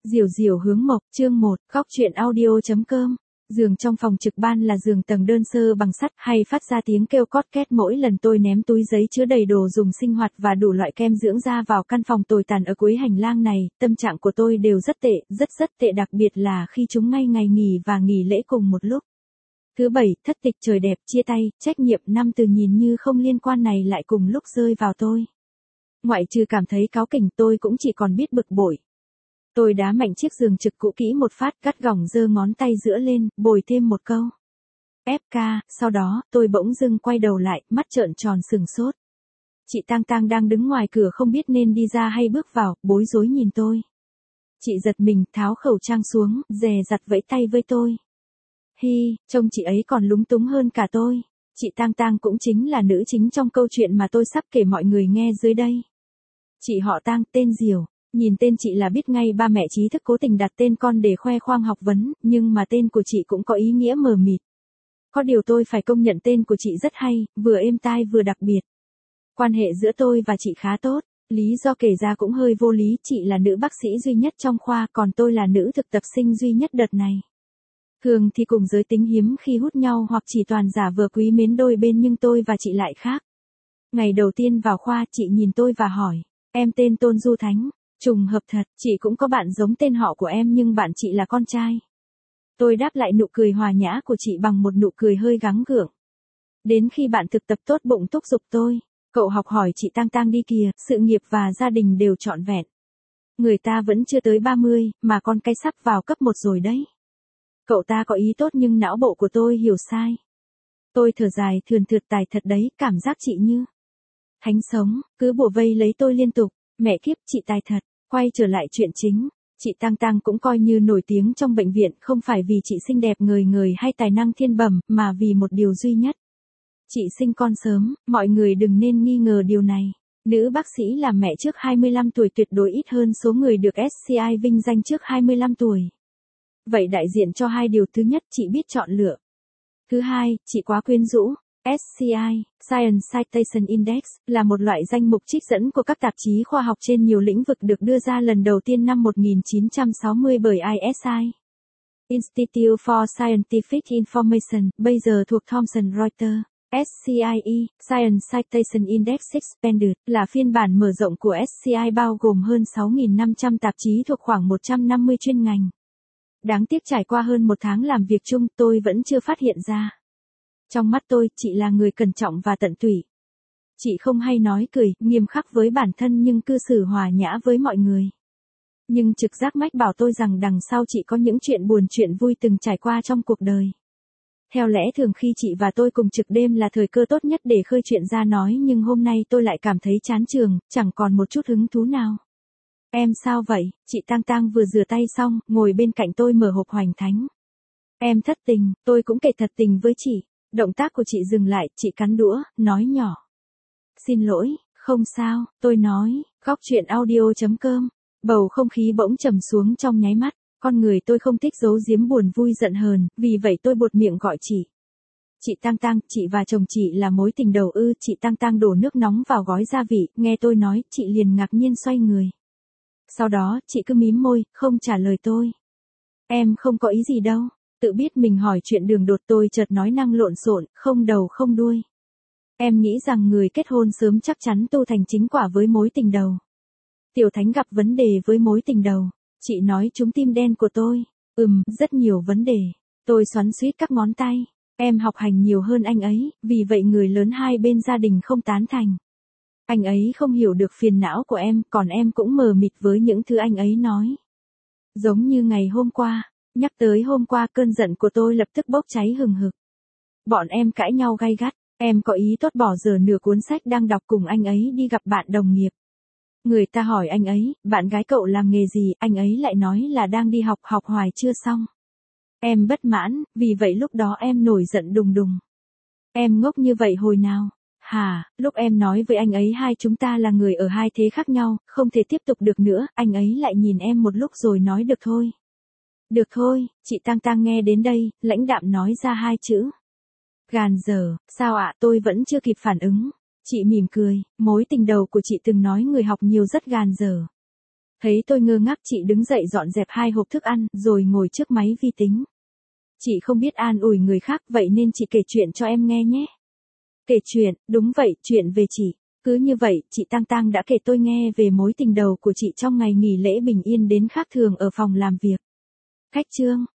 Diểu diểu hướng mộc, chương 1, góc chuyện audio.com. Giường trong phòng trực ban là giường tầng đơn sơ bằng sắt, hay phát ra tiếng kêu cót két mỗi lần tôi ném túi giấy chứa đầy đồ dùng sinh hoạt và đủ loại kem dưỡng da vào căn phòng tồi tàn ở cuối hành lang này. Tâm trạng của tôi đều rất tệ, rất tệ, đặc biệt là khi chúng ngay ngày nghỉ và nghỉ lễ cùng một lúc. Thứ bảy, thất tịch trời đẹp, chia tay, trách nhiệm 5 từ nhìn như không liên quan này lại cùng lúc rơi vào tôi. Ngoại trừ cảm thấy cáu kỉnh, tôi cũng chỉ còn biết bực bội. Tôi đá mạnh chiếc giường trực cũ kỹ một phát, cắt gỏng giơ ngón tay giữa lên, bồi thêm một câu. FK, sau đó, tôi bỗng dưng quay đầu lại, mắt trợn tròn sừng sốt. Chị Tang Tang đang đứng ngoài cửa không biết nên đi ra hay bước vào, bối rối nhìn tôi. Chị giật mình, tháo khẩu trang xuống, dè dặt vẫy tay với tôi. Hi, trông chị ấy còn lúng túng hơn cả tôi. Chị Tang Tang cũng chính là nữ chính trong câu chuyện mà tôi sắp kể mọi người nghe dưới đây. Chị họ Tang, tên Diểu. Nhìn tên chị là biết ngay ba mẹ trí thức cố tình đặt tên con để khoe khoang học vấn, nhưng mà tên của chị cũng có ý nghĩa mờ mịt. Có điều tôi phải công nhận tên của chị rất hay, vừa êm tai vừa đặc biệt. Quan hệ giữa tôi và chị khá tốt, lý do kể ra cũng hơi vô lý, chị là nữ bác sĩ duy nhất trong khoa, còn tôi là nữ thực tập sinh duy nhất đợt này. Thường thì cùng giới tính hiếm khi hút nhau hoặc chỉ toàn giả vờ quý mến đôi bên, nhưng tôi và chị lại khác. Ngày đầu tiên vào khoa, chị nhìn tôi và hỏi, em tên Tôn Du Thánh. Trùng hợp thật, chị cũng có bạn giống tên họ của em nhưng bạn chị là con trai. Tôi đáp lại nụ cười hòa nhã của chị bằng một nụ cười hơi gắng gượng. Đến khi bạn thực tập tốt bụng thúc giục tôi, cậu học hỏi chị Tang Tang đi kìa, sự nghiệp và gia đình đều trọn vẹn. Người ta vẫn chưa tới 30, mà con cái sắp vào cấp 1 rồi đấy. Cậu ta có ý tốt nhưng não bộ của tôi hiểu sai. Tôi thở dài thườn thượt, tài thật đấy, cảm giác chị như thánh sống, cứ bủa vây lấy tôi liên tục. Mẹ kiếp, chị tài thật. Quay trở lại chuyện chính, chị Tang Tang cũng coi như nổi tiếng trong bệnh viện, không phải vì chị xinh đẹp ngời ngời hay tài năng thiên bẩm, mà vì một điều duy nhất. Chị sinh con sớm, mọi người đừng nên nghi ngờ điều này. Nữ bác sĩ làm mẹ trước 25 tuổi tuyệt đối ít hơn số người được SCI vinh danh trước 25 tuổi. Vậy đại diện cho hai điều: thứ nhất, chị biết chọn lựa. Thứ hai, chị quá quyến rũ. SCI, Science Citation Index, là một loại danh mục trích dẫn của các tạp chí khoa học trên nhiều lĩnh vực, được đưa ra lần đầu tiên năm 1960 bởi ISI. Institute for Scientific Information, bây giờ thuộc Thomson Reuters. SCIE, Science Citation Index Expanded, là phiên bản mở rộng của SCI bao gồm hơn 6.500 tạp chí thuộc khoảng 150 chuyên ngành. Đáng tiếc trải qua hơn một tháng làm việc chung, tôi vẫn chưa phát hiện ra. Trong mắt tôi, chị là người cẩn trọng và tận tụy. Chị không hay nói cười, nghiêm khắc với bản thân nhưng cư xử hòa nhã với mọi người. Nhưng trực giác mách bảo tôi rằng đằng sau chị có những chuyện buồn chuyện vui từng trải qua trong cuộc đời. Theo lẽ thường khi chị và tôi cùng trực đêm là thời cơ tốt nhất để khơi chuyện ra nói, nhưng hôm nay tôi lại cảm thấy chán chường, chẳng còn một chút hứng thú nào. Em sao vậy? Chị Tang Tang vừa rửa tay xong, ngồi bên cạnh tôi mở hộp hoành thánh. Em thất tình, tôi cũng kể thật tình với chị. Động tác của chị dừng lại, chị cắn đũa, nói nhỏ. Xin lỗi, không sao, tôi nói. Góc chuyện audio.com. Bầu không khí bỗng trầm xuống trong nháy mắt. Con người tôi không thích giấu giếm buồn vui giận hờn, vì vậy tôi buột miệng gọi chị. Chị Tang Tang, chị và chồng chị là mối tình đầu ư? Chị Tang Tang đổ nước nóng vào gói gia vị, nghe tôi nói, chị liền ngạc nhiên xoay người. Sau đó, chị cứ mím môi, không trả lời tôi. Em không có ý gì đâu. Tự biết mình hỏi chuyện đường đột, tôi chợt nói năng lộn xộn, không đầu không đuôi. Em nghĩ rằng người kết hôn sớm chắc chắn tu thành chính quả với mối tình đầu. Tiểu Thánh gặp vấn đề với mối tình đầu. Chị nói trúng tim đen của tôi. Rất nhiều vấn đề. Tôi xoắn xuýt các ngón tay. Em học hành nhiều hơn anh ấy, vì vậy người lớn hai bên gia đình không tán thành. Anh ấy không hiểu được phiền não của em, còn em cũng mờ mịt với những thứ anh ấy nói. Giống như ngày hôm qua. Nhắc tới hôm qua, cơn giận của tôi lập tức bốc cháy hừng hực. Bọn em cãi nhau gay gắt, em có ý tốt bỏ dở nửa cuốn sách đang đọc cùng anh ấy đi gặp bạn đồng nghiệp. Người ta hỏi anh ấy, bạn gái cậu làm nghề gì, anh ấy lại nói là đang đi học, học hoài chưa xong. Em bất mãn, vì vậy lúc đó em nổi giận đùng đùng. Em ngốc như vậy hồi nào? Hả, lúc em nói với anh ấy hai chúng ta là người ở hai thế khác nhau, không thể tiếp tục được nữa, anh ấy lại nhìn em một lúc rồi nói được thôi. Được thôi, chị Tang Tang nghe đến đây, lãnh đạm nói ra hai chữ. Gàn dở, sao ạ? Tôi vẫn chưa kịp phản ứng. Chị mỉm cười, mối tình đầu của chị từng nói người học nhiều rất gàn dở. Thấy tôi ngơ ngác chị đứng dậy dọn dẹp 2 hộp thức ăn, rồi ngồi trước máy vi tính. Chị không biết an ủi người khác vậy nên chị kể chuyện cho em nghe nhé. Kể chuyện, đúng vậy, chuyện về chị. Cứ như vậy, chị Tang Tang đã kể tôi nghe về mối tình đầu của chị trong ngày nghỉ lễ bình yên đến khác thường ở phòng làm việc. Khách chương.